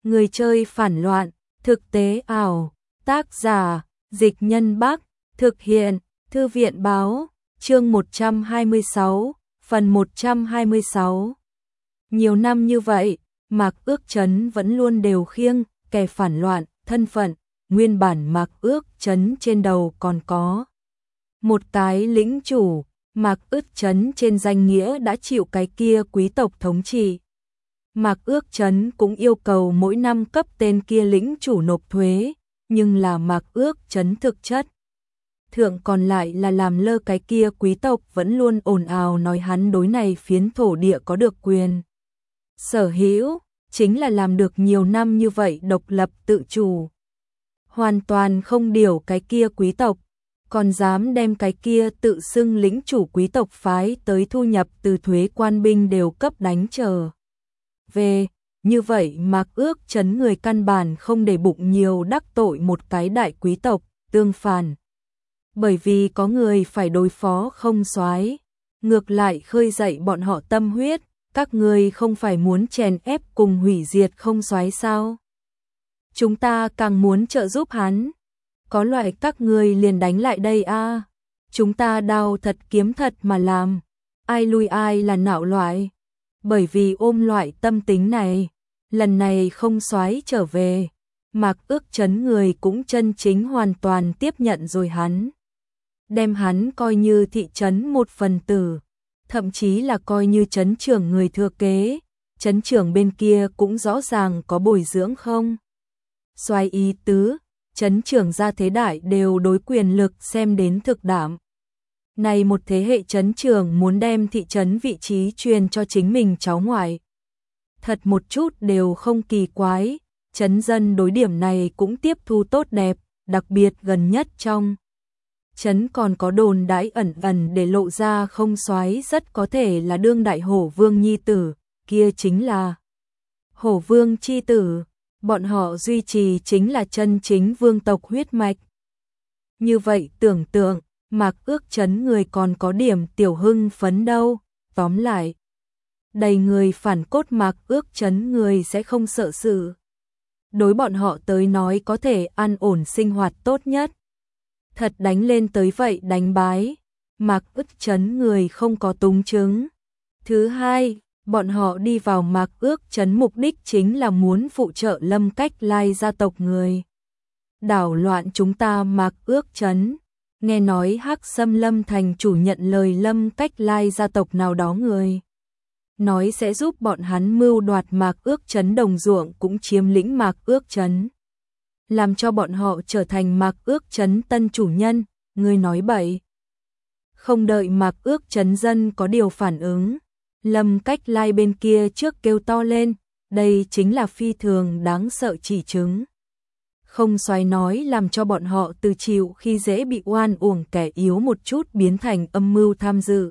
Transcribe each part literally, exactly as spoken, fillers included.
Người chơi phản loạn, thực tế ảo, tác giả, Dịch Nhân Bắc, thực hiện, Thư viện báo, chương một trăm hai mươi sáu, phần một trăm hai mươi sáu. Nhiều năm như vậy, Mạc Ước Chấn vẫn luôn đều khiêng kẻ phản loạn, thân phận, nguyên bản Mạc Ước Chấn trên đầu còn có một cái lĩnh chủ, Mạc Ước Chấn trên danh nghĩa đã chịu cái kia quý tộc thống trị. Mạc Ước Chấn cũng yêu cầu mỗi năm cấp tên kia lĩnh chủ nộp thuế, nhưng là Mạc Ước Chấn thực chất thượng còn lại là làm lơ cái kia quý tộc vẫn luôn ồn ào nói hắn đối này phiến thổ địa có được quyền sở hữu, chính là làm được nhiều năm như vậy độc lập tự chủ. Hoàn toàn không điều cái kia quý tộc, còn dám đem cái kia tự xưng lĩnh chủ quý tộc phái tới thu nhập từ thuế quan binh đều cấp đánh trở về. Như vậy Mạc Ước Chấn người căn bản không để bụng nhiều đắc tội một cái đại quý tộc, tương phản. Bởi vì có người phải đối phó không soái, ngược lại khơi dậy bọn họ tâm huyết, các người không phải muốn chèn ép cùng hủy diệt không soái sao? Chúng ta càng muốn trợ giúp hắn. Có loại các người liền đánh lại đây a. À. Chúng ta đao thật kiếm thật mà làm, ai lui ai là nạo loại. Bởi vì ôm loại tâm tính này, lần này không soái trở về, Mạc Ước Chấn người cũng chân chính hoàn toàn tiếp nhận rồi hắn. Đem hắn coi như thị trấn một phần tử, thậm chí là coi như trấn trưởng người thừa kế, trấn trưởng bên kia cũng rõ ràng có bồi dưỡng không. Soái ý tứ, trấn trưởng gia thế đại đều đối quyền lực xem đến thực đảm. Này một thế hệ trấn trưởng muốn đem thị trấn vị trí truyền cho chính mình cháu ngoại. Thật một chút đều không kỳ quái, trấn dân đối điểm này cũng tiếp thu tốt đẹp, đặc biệt gần nhất trong trấn còn có đồn đãi ẩn ẩn để lộ ra không soái rất có thể là đương đại hổ vương nhi tử, kia chính là hổ vương chi tử, bọn họ duy trì chính là chân chính vương tộc huyết mạch. Như vậy tưởng tượng, Mạc Ước Chấn người còn có điểm tiểu hưng phấn đâu, tóm lại. Đầy người phản cốt Mạc Ước Chấn người sẽ không sợ sự. Đối bọn họ tới nói có thể an ổn sinh hoạt tốt nhất. Thật đánh lên tới vậy đánh bái, Mạc Ước Chấn người không có túng chứng. Thứ hai, bọn họ đi vào Mạc Ước Chấn mục đích chính là muốn phụ trợ Lâm Cách Lai gia tộc người. Đảo loạn chúng ta Mạc Ước Chấn, nghe nói Hắc Xâm Lâm thành chủ nhận lời Lâm Cách Lai gia tộc nào đó người. Nói sẽ giúp bọn hắn mưu đoạt Mạc Ước Chấn đồng ruộng cũng chiếm lĩnh Mạc Ước Chấn. Làm cho bọn họ trở thành Mạc Ước Chấn tân chủ nhân, ngươi nói bậy. Không đợi Mạc Ước Chấn dân có điều phản ứng, Lâm Cách Lai bên kia trước kêu to lên, đây chính là phi thường đáng sợ chỉ chứng. Không soái nói làm cho bọn họ từ chịu khi dễ bị oan uổng kẻ yếu một chút biến thành âm mưu tham dự.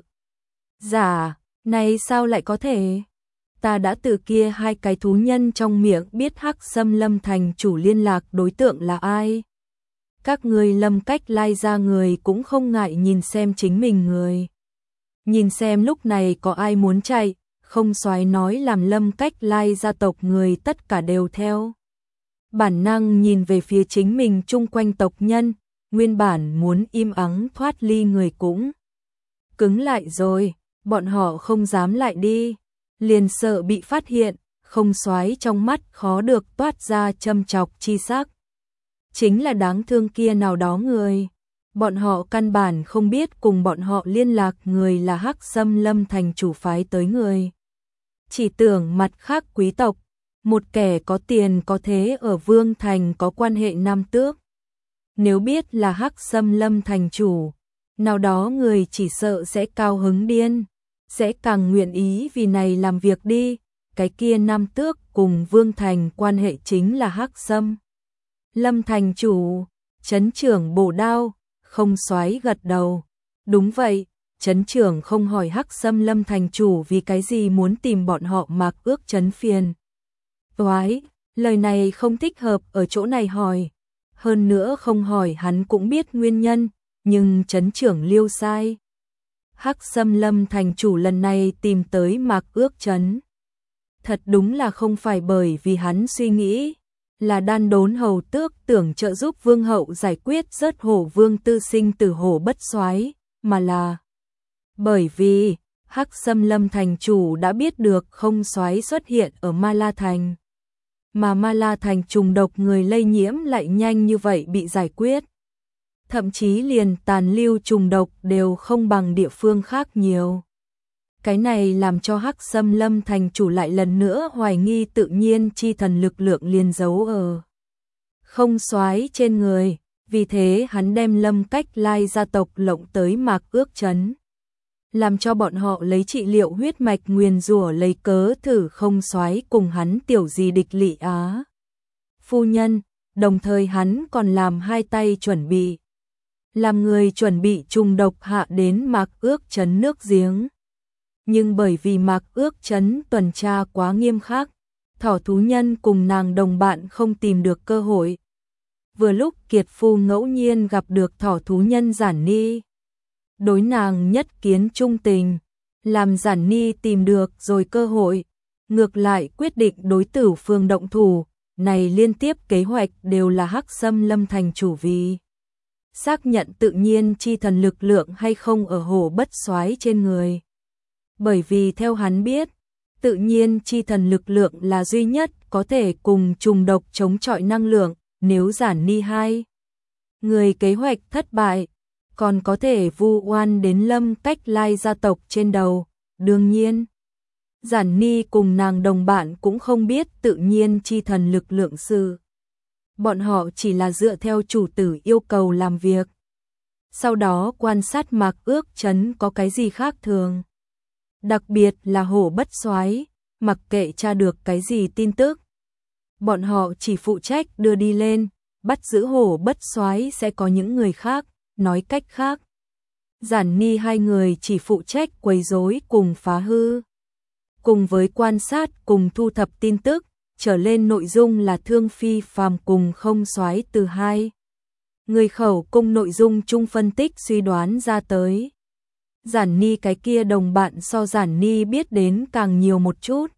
Giả, này sao lại có thể? Ta đã từ kia hai cái thú nhân trong miệng biết Hắc Xâm Lâm thành chủ liên lạc đối tượng là ai. Các người Lâm Cách Lai ra người cũng không ngại nhìn xem chính mình người. Nhìn xem lúc này có ai muốn chạy, không soái nói làm Lâm Cách Lai gia tộc người tất cả đều theo. Bản năng nhìn về phía chính mình chung quanh tộc nhân, nguyên bản muốn im ắng thoát ly người cũng cứng lại rồi, bọn họ không dám lại đi. Liền sợ bị phát hiện, không soái trong mắt khó được toát ra châm chọc chi sắc. Chính là đáng thương kia nào đó người. Bọn họ căn bản không biết cùng bọn họ liên lạc người là Hắc Xâm Lâm thành chủ phái tới người. Chỉ tưởng mặt khác quý tộc, một kẻ có tiền có thế ở Vương Thành có quan hệ nam tước. Nếu biết là Hắc Xâm Lâm thành chủ, nào đó người chỉ sợ sẽ cao hứng điên. Sẽ càng nguyện ý vì này làm việc đi, cái kia nam tước cùng Vương Thành quan hệ chính là Hắc Xâm Lâm thành chủ. Trấn trưởng bổ đao, không soái gật đầu. Đúng vậy, trấn trưởng không hỏi Hắc Xâm Lâm thành chủ vì cái gì muốn tìm bọn họ Mạc Ước Chấn phiền. Toái, lời này không thích hợp ở chỗ này hỏi. Hơn nữa không hỏi hắn cũng biết nguyên nhân, nhưng trấn trưởng liêu sai. Hắc Xâm Lâm thành chủ lần này tìm tới Mạc Ước Chấn. Thật đúng là không phải bởi vì hắn suy nghĩ là đan đốn hầu tước tưởng trợ giúp vương hậu giải quyết rớt hổ vương tư sinh từ hổ bất soái, mà là bởi vì Hắc Xâm Lâm thành chủ đã biết được không soái xuất hiện ở Ma La thành, mà Ma La thành trùng độc người lây nhiễm lại nhanh như vậy bị giải quyết. Thậm chí liền tàn lưu trùng độc đều không bằng địa phương khác nhiều. Cái này làm cho Hắc Xâm Lâm thành chủ lại lần nữa hoài nghi tự nhiên chi thần lực lượng liền giấu ở không soái trên người, vì thế hắn đem Lâm Cách Lai gia tộc lộng tới Mạc Ước trấn, làm cho bọn họ lấy trị liệu huyết mạch nguyền rủa lấy cớ thử không soái cùng hắn tiểu gì địch lỵ á. Phu nhân, đồng thời hắn còn làm hai tay chuẩn bị, làm người chuẩn bị trùng độc hạ đến Mạc Ước trấn nước giếng. Nhưng bởi vì Mạc Ước trấn tuần tra quá nghiêm khắc, Thỏ thú nhân cùng nàng đồng bạn không tìm được cơ hội. Vừa lúc Kiệt Phu ngẫu nhiên gặp được Thỏ thú nhân Giản Ni, đối nàng nhất kiến trung tình, làm Giản Ni tìm được rồi cơ hội, ngược lại quyết định đối tử phương động thủ. Này liên tiếp kế hoạch đều là Hắc Xâm Lâm thành chủ vì xác nhận tự nhiên chi thần lực lượng hay không ở hổ bất soái trên người. Bởi vì theo hắn biết, tự nhiên chi thần lực lượng là duy nhất có thể cùng trùng độc chống chọi năng lượng, nếu Giản Ni hai người kế hoạch thất bại, còn có thể vu oan đến Lâm Cách Lai gia tộc trên đầu. Đương nhiên, Giản Ni cùng nàng đồng bạn cũng không biết tự nhiên chi thần lực lượng sự. Bọn họ chỉ là dựa theo chủ tử yêu cầu làm việc. Sau đó quan sát Mạc Ước trấn có cái gì khác thường. Đặc biệt là hổ bất soái, mặc kệ tra được cái gì tin tức, bọn họ chỉ phụ trách đưa đi lên, bắt giữ hổ bất soái sẽ có những người khác, nói cách khác. Giản Ni hai người chỉ phụ trách quấy rối cùng phá hư. Cùng với quan sát cùng thu thập tin tức, trở lên nội dung là Thương Phi Phàm cùng không soái từ hai người khẩu cùng nội dung chung phân tích suy đoán ra tới. Giản Ni cái kia đồng bạn so Giản Ni biết đến càng nhiều một chút.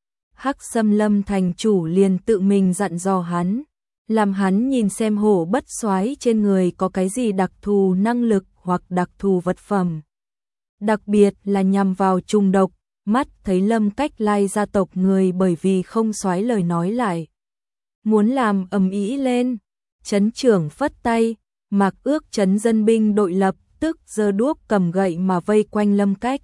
Hắc Xâm Lâm thành chủ liền tự mình dặn dò hắn, làm hắn nhìn xem hổ bất soái trên người có cái gì đặc thù năng lực hoặc đặc thù vật phẩm. Đặc biệt là nhằm vào trùng độc, mắt thấy Lâm Cách Lai gia tộc người bởi vì không soái lời nói lại muốn làm ầm ĩ lên, trấn trưởng phất tay, Mạc Ước trấn dân binh đội lập tức giơ đuốc cầm gậy mà vây quanh Lâm Cách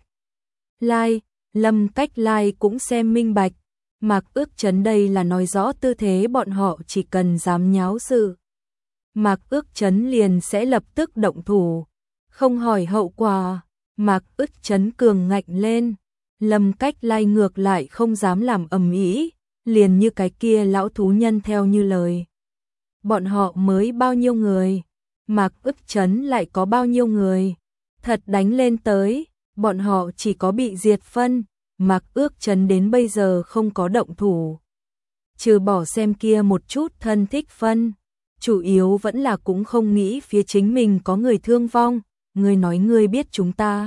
Lai. Lâm Cách Lai cũng xem minh bạch, Mạc Ước trấn đây là nói rõ tư thế bọn họ chỉ cần dám nháo sự, Mạc Ước trấn liền sẽ lập tức động thủ, không hỏi hậu quả. Mạc Ước trấn cường ngạnh lên, Lâm Cách Lai ngược lại không dám làm ầm ĩ, liền như cái kia lão thú nhân theo như lời. Bọn họ mới bao nhiêu người, Mạc Ước trấn lại có bao nhiêu người, thật đánh lên tới, bọn họ chỉ có bị diệt phân. Mạc Ước trấn đến bây giờ không có động thủ, trừ bỏ xem kia một chút thân thích phân, chủ yếu vẫn là cũng không nghĩ phía chính mình có người thương vong. Ngươi nói ngươi biết chúng ta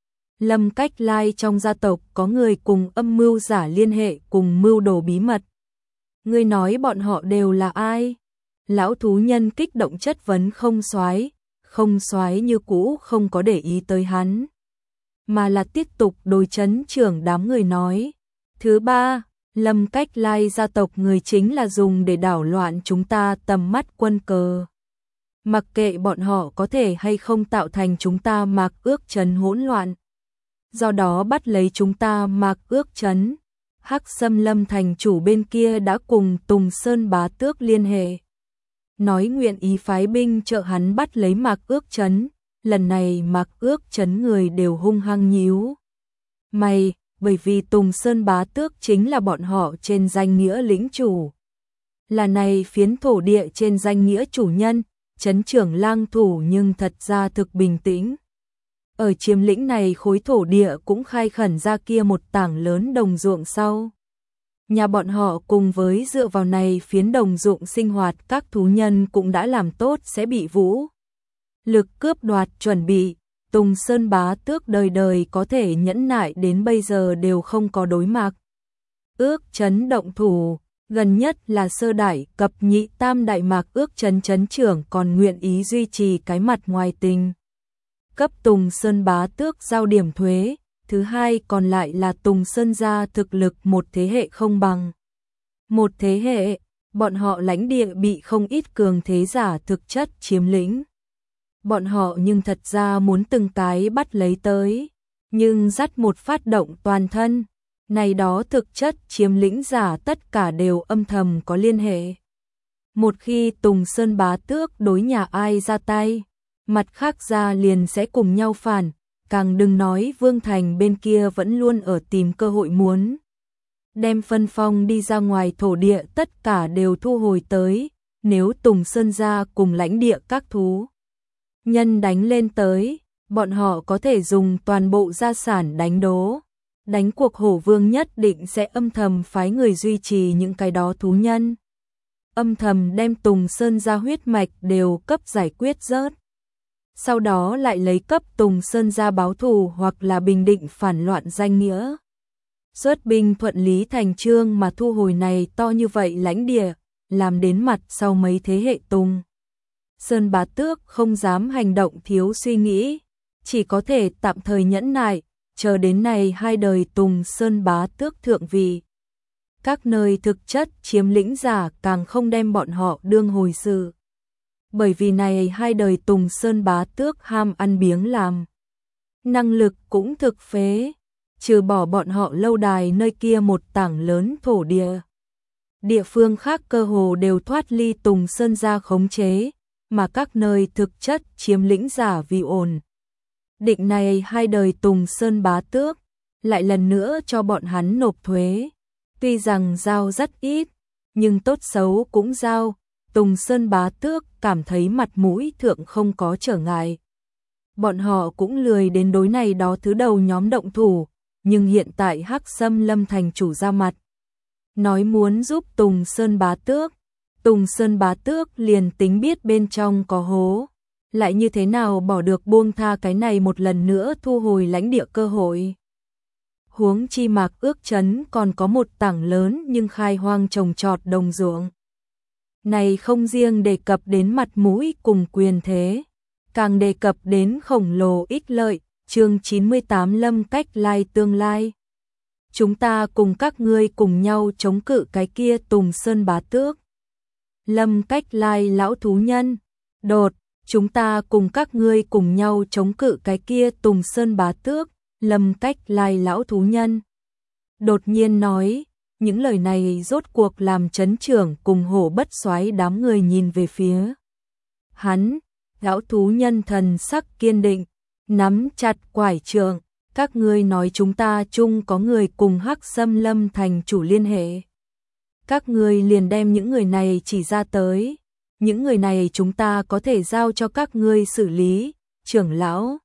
Lâm Cách Lai trong gia tộc có người cùng âm mưu giả liên hệ cùng mưu đồ bí mật, ngươi nói bọn họ đều là ai? Lão thú nhân kích động chất vấn không soái. Không soái như cũ không có để ý tới hắn, mà là tiếp tục đối trấn trưởng đám người nói. Thứ ba, Lâm Cách Lai gia tộc người chính là dùng để đảo loạn chúng ta tầm mắt quân cờ. Mặc kệ bọn họ có thể hay không tạo thành chúng ta Mạc Ước trấn hỗn loạn, do đó bắt lấy chúng ta Mạc Ước trấn. Hắc Xâm Lâm thành chủ bên kia đã cùng Tùng Sơn bá tước liên hệ, nói nguyện ý phái binh trợ hắn bắt lấy Mạc Ước trấn. Lần này Mạc Ước trấn người đều hung hăng nhíu mày, bởi vì Tùng Sơn bá tước chính là bọn họ trên danh nghĩa lĩnh chủ, là này phiến thổ địa trên danh nghĩa chủ nhân. Trấn trưởng lang thủ nhưng thật ra thực bình tĩnh, ở chiếm lĩnh này khối thổ địa cũng khai khẩn ra kia một tảng lớn đồng ruộng sau. Nhà bọn họ cùng với dựa vào này phiến đồng ruộng sinh hoạt, các thú nhân cũng đã làm tốt sẽ bị vũ lực cướp đoạt chuẩn bị. Tùng Sơn bá tước đời đời có thể nhẫn nại đến bây giờ đều không có đối mặt ước chấn động thủ, gần nhất là sơ đại cập nhị tam đại mạc ước chấn chấn trưởng còn nguyện ý duy trì cái mặt ngoài tình. Cấp Tùng Sơn bá tước giao điểm thuế, thứ hai còn lại là Tùng Sơn gia thực lực một thế hệ không bằng. Một thế hệ, bọn họ lãnh địa bị không ít cường thế giả thực chất chiếm lĩnh. Bọn họ nhưng thật ra muốn từng cái bắt lấy tới, nhưng dắt một phát động toàn thân, này đó thực chất chiếm lĩnh giả tất cả đều âm thầm có liên hệ. Một khi Tùng Sơn bá tước đối nhà ai ra tay, mặt khác ra liền sẽ cùng nhau phản, càng đừng nói Vương Thành bên kia vẫn luôn ở tìm cơ hội muốn đem phân phong đi ra ngoài thổ địa tất cả đều thu hồi tới, nếu Tùng Sơn gia cùng lãnh địa các thú nhân đánh lên tới, bọn họ có thể dùng toàn bộ gia sản đánh đố. Đánh cuộc Hổ Vương nhất định sẽ âm thầm phái người duy trì những cái đó thú nhân. Âm thầm đem Tùng Sơn gia huyết mạch đều cấp giải quyết rớt. Sau đó lại lấy cấp Tùng Sơn gia báo thù hoặc là bình định phản loạn danh nghĩa. Xuất binh thuận lý thành chương mà thu hồi này to như vậy lãnh địa, làm đến mặt sau mấy thế hệ Tùng Sơn bá tước không dám hành động thiếu suy nghĩ, chỉ có thể tạm thời nhẫn nại, chờ đến này hai đời Tùng Sơn bá tước thượng vị. Các nơi thực chất chiếm lĩnh giả càng không đem bọn họ đương hồi sự. Bởi vì này hai đời Tùng Sơn bá tước ham ăn biếng làm. Năng lực cũng thực phế, trừ bỏ bọn họ lâu đài nơi kia một tảng lớn thổ địa. Địa phương khác cơ hồ đều thoát ly Tùng Sơn gia khống chế, mà các nơi thực chất chiếm lĩnh giả vì ổn. Định này hai đời Tùng Sơn bá tước, lại lần nữa cho bọn hắn nộp thuế. Tuy rằng giao rất ít, nhưng tốt xấu cũng giao, Tùng Sơn bá tước cảm thấy mặt mũi thượng không có trở ngại. Bọn họ cũng lười đến đối này đó thứ đầu nhóm động thủ, nhưng hiện tại Hắc Sâm Lâm thành chủ ra mặt. Nói muốn giúp Tùng Sơn bá tước, Tùng Sơn bá tước liền tính biết bên trong có hố. Lại như thế nào bỏ được buông tha cái này một lần nữa thu hồi lãnh địa cơ hội. Huống chi Mạc ước chấn còn có một tảng lớn nhưng khai hoang trồng trọt đồng ruộng. Này không riêng đề cập đến mặt mũi cùng quyền thế, càng đề cập đến khổng lồ ích lợi, chương chín mươi tám Lâm Cách Lai tương lai. Chúng ta cùng các ngươi cùng nhau chống cự cái kia Tùng Sơn bá tước. Lâm Cách Lai lão thú nhân, đột. Chúng ta cùng các ngươi cùng nhau chống cự cái kia Tùng Sơn bá tước, Lâm Cách Lai lão thú nhân. Đột nhiên nói, những lời này rốt cuộc làm chấn trưởng cùng Hổ Bất Soái đám người nhìn về phía hắn, lão thú nhân thần sắc kiên định, nắm chặt quải trượng, các ngươi nói chúng ta chung có người cùng Hắc Sâm Lâm thành chủ liên hệ. Các ngươi liền đem những người này chỉ ra tới. Những người này chúng ta có thể giao cho các ngươi xử lý, trưởng lão.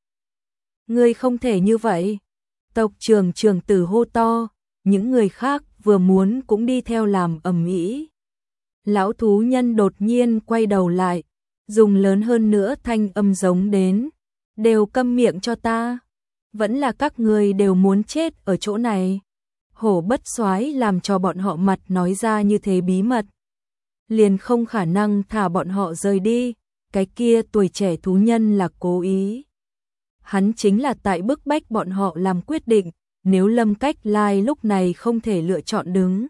Ngươi không thể như vậy. Tộc trưởng trưởng tử hô to, những người khác vừa muốn cũng đi theo làm ầm ĩ. Lão thú nhân đột nhiên quay đầu lại, dùng lớn hơn nữa thanh âm giống đến, đều câm miệng cho ta. Vẫn là các ngươi đều muốn chết ở chỗ này. Hổ Bất Soái làm cho bọn họ mặt nói ra như thế bí mật. Liền không khả năng thả bọn họ rời đi, cái kia tuổi trẻ thú nhân là cố ý. Hắn chính là tại bức bách bọn họ làm quyết định, nếu Lâm Cách Lai lúc này không thể lựa chọn đứng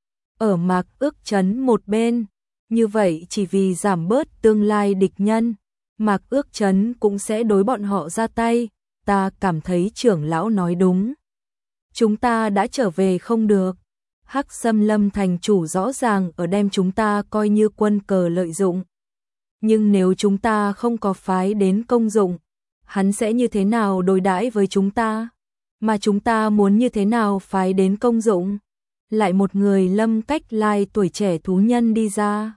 ở Mạc ước chấn một bên, như vậy chỉ vì giảm bớt tương lai địch nhân, Mạc ước chấn cũng sẽ đối bọn họ ra tay, ta cảm thấy trưởng lão nói đúng. Chúng ta đã trở về không được. Hắc Sâm Lâm thành chủ rõ ràng ở đem chúng ta coi như quân cờ lợi dụng. Nhưng nếu chúng ta không có phái đến công dụng, hắn sẽ như thế nào đối đãi với chúng ta? Mà chúng ta muốn như thế nào phái đến công dụng? Lại một người Lâm Cách Lai tuổi trẻ thú nhân đi ra.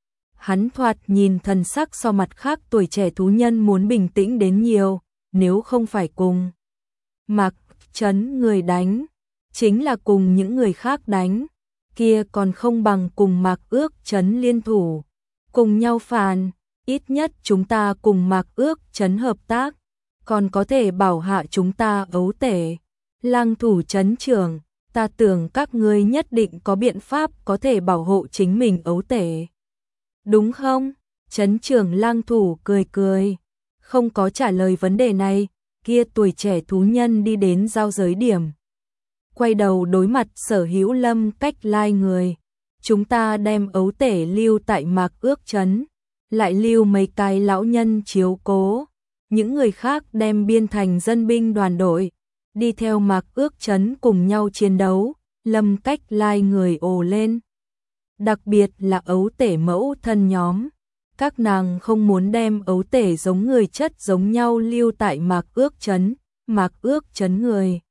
Hắn thoạt nhìn thần sắc so mặt khác tuổi trẻ thú nhân muốn bình tĩnh đến nhiều, nếu không phải cùng Mạc Chấn người đánh, chính là cùng những người khác đánh, kia còn không bằng cùng Mạc Ước Chấn liên thủ, cùng nhau phàn, ít nhất chúng ta cùng Mạc Ước Chấn hợp tác, còn có thể bảo hạ chúng ta ấu tể. Lang thủ chấn trưởng, Ta tưởng các ngươi nhất định có biện pháp có thể bảo hộ chính mình ấu tể. Đúng không? Trấn trưởng lang thủ cười cười, không có trả lời vấn đề này, kia tuổi trẻ thú nhân đi đến giao giới điểm. Quay đầu đối mặt Sở Hữu Lâm Cách Lai người. Chúng ta đem ấu tể lưu tại Mạc Ước Trấn, lại lưu mấy cái lão nhân chiếu cố. Những người khác đem biên thành dân binh đoàn đội, đi theo Mạc Ước Trấn cùng nhau chiến đấu. Lâm Cách Lai người ồ lên. Đặc biệt là ấu tể mẫu thân nhóm. Các nàng không muốn đem ấu tể giống người chất giống nhau lưu tại Mạc Ước Trấn. Mạc Ước Trấn người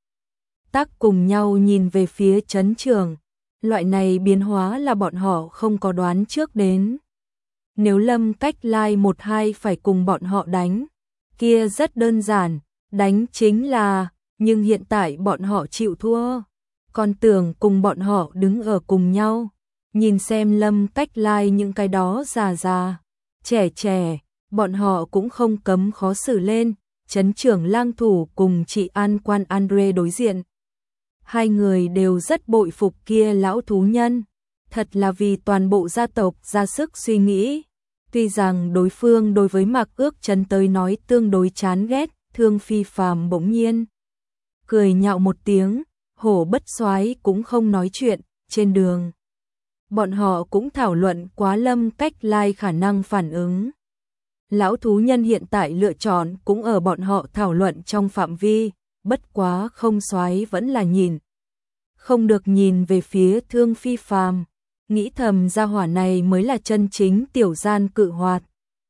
tác cùng nhau nhìn về phía trấn trưởng. Loại này biến hóa là bọn họ không có đoán trước đến. Nếu Lâm Cách Lai một hai phải cùng bọn họ đánh, kia rất đơn giản, đánh chính là, nhưng hiện tại bọn họ chịu thua. Còn tưởng cùng bọn họ đứng ở cùng nhau, nhìn xem Lâm Cách Lai những cái đó già già, trẻ trẻ, bọn họ cũng không cấm khó xử lên. Trấn trưởng lang thủ cùng chị An Quan Andre đối diện. Hai người đều rất bội phục kia lão thú nhân, thật là vì toàn bộ gia tộc ra sức suy nghĩ. Tuy rằng đối phương đối với Mạc Ước Trấn tới nói tương đối chán ghét, Thương Phi Phàm bỗng nhiên cười nhạo một tiếng, Hổ Bất Soái cũng không nói chuyện. Trên đường, bọn họ cũng thảo luận quá Lâm Cách Lai khả năng phản ứng. Lão thú nhân hiện tại lựa chọn cũng ở bọn họ thảo luận trong phạm vi, bất quá không soái vẫn là nhìn. Không được nhìn về phía Thương Phi Phàm, nghĩ thầm gia hỏa này mới là chân chính tiểu gian cự hoạt.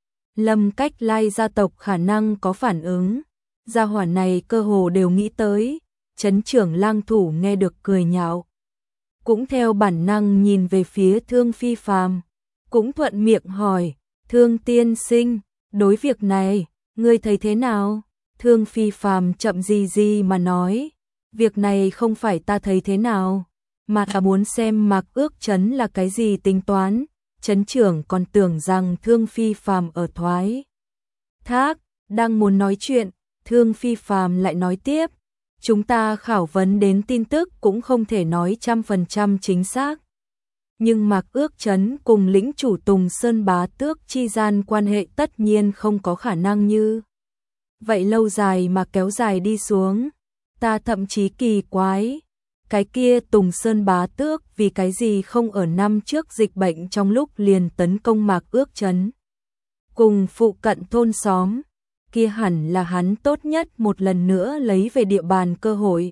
Lâm Cách Lai gia tộc khả năng có phản ứng, gia hỏa này cơ hồ đều nghĩ tới. Trấn trưởng lang thủ nghe được cười nhạo, cũng theo bản năng nhìn về phía Thương Phi Phàm, cũng thuận miệng hỏi, Thương tiên sinh, đối việc này, ngươi thấy thế nào? Thương Phi Phàm chậm gì gì mà nói, việc này không phải ta thấy thế nào, mà ta muốn xem Mạc Ước Trấn là cái gì tính toán. Trấn trưởng còn tưởng rằng Thương Phi Phàm ở thoái thác, đang muốn nói chuyện, Thương Phi Phàm lại nói tiếp, chúng ta khảo vấn đến tin tức cũng không thể nói trăm phần trăm chính xác. Nhưng Mạc Ước Trấn cùng lĩnh chủ Tùng Sơn Bá Tước chi gian quan hệ tất nhiên không có khả năng như vậy lâu dài mà kéo dài đi xuống. Ta thậm chí kỳ quái, cái kia Tùng Sơn Bá Tước vì cái gì không ở năm trước dịch bệnh trong lúc liền tấn công Mạc Ước Trấn cùng phụ cận thôn xóm, kia hẳn là hắn tốt nhất một lần nữa lấy về địa bàn cơ hội.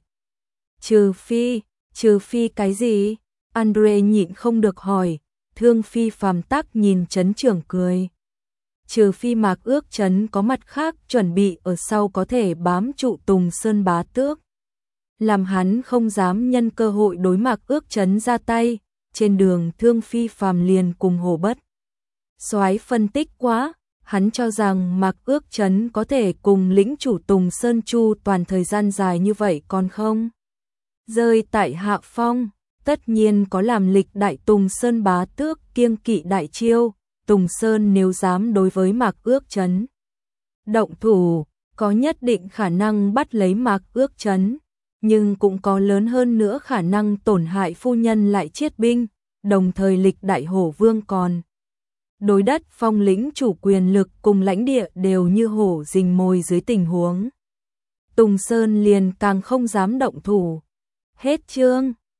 Trừ phi, trừ phi cái gì? Andre nhịn không được hỏi. Thương Phi Phàm tắc nhìn trấn trưởng cười. Trừ phi Mạc Ước Trấn có mặt khác chuẩn bị ở sau có thể bám trụ Tùng Sơn Bá Tước, làm hắn không dám nhân cơ hội đối Mạc Ước Trấn ra tay. Trên đường Thương Phi Phàm liền cùng Hồ Bất Soái phân tích quá, hắn cho rằng Mạc Ước Trấn có thể cùng lĩnh chủ Tùng Sơn Chu toàn thời gian dài như vậy còn không rơi tại hạ phong. Tất nhiên có làm lịch đại Tùng Sơn Bá Tước kiêng kỵ đại chiêu. Tùng Sơn nếu dám đối với Mạc Ước Trấn động thủ, có nhất định khả năng bắt lấy Mạc Ước Trấn, nhưng cũng có lớn hơn nữa khả năng tổn hại phu nhân lại chiết binh. Đồng thời lịch đại hổ vương còn đối đất phong lĩnh chủ quyền lực cùng lãnh địa đều như hổ rình mồi dưới tình huống, Tùng Sơn liền càng không dám động thủ. Hết chương.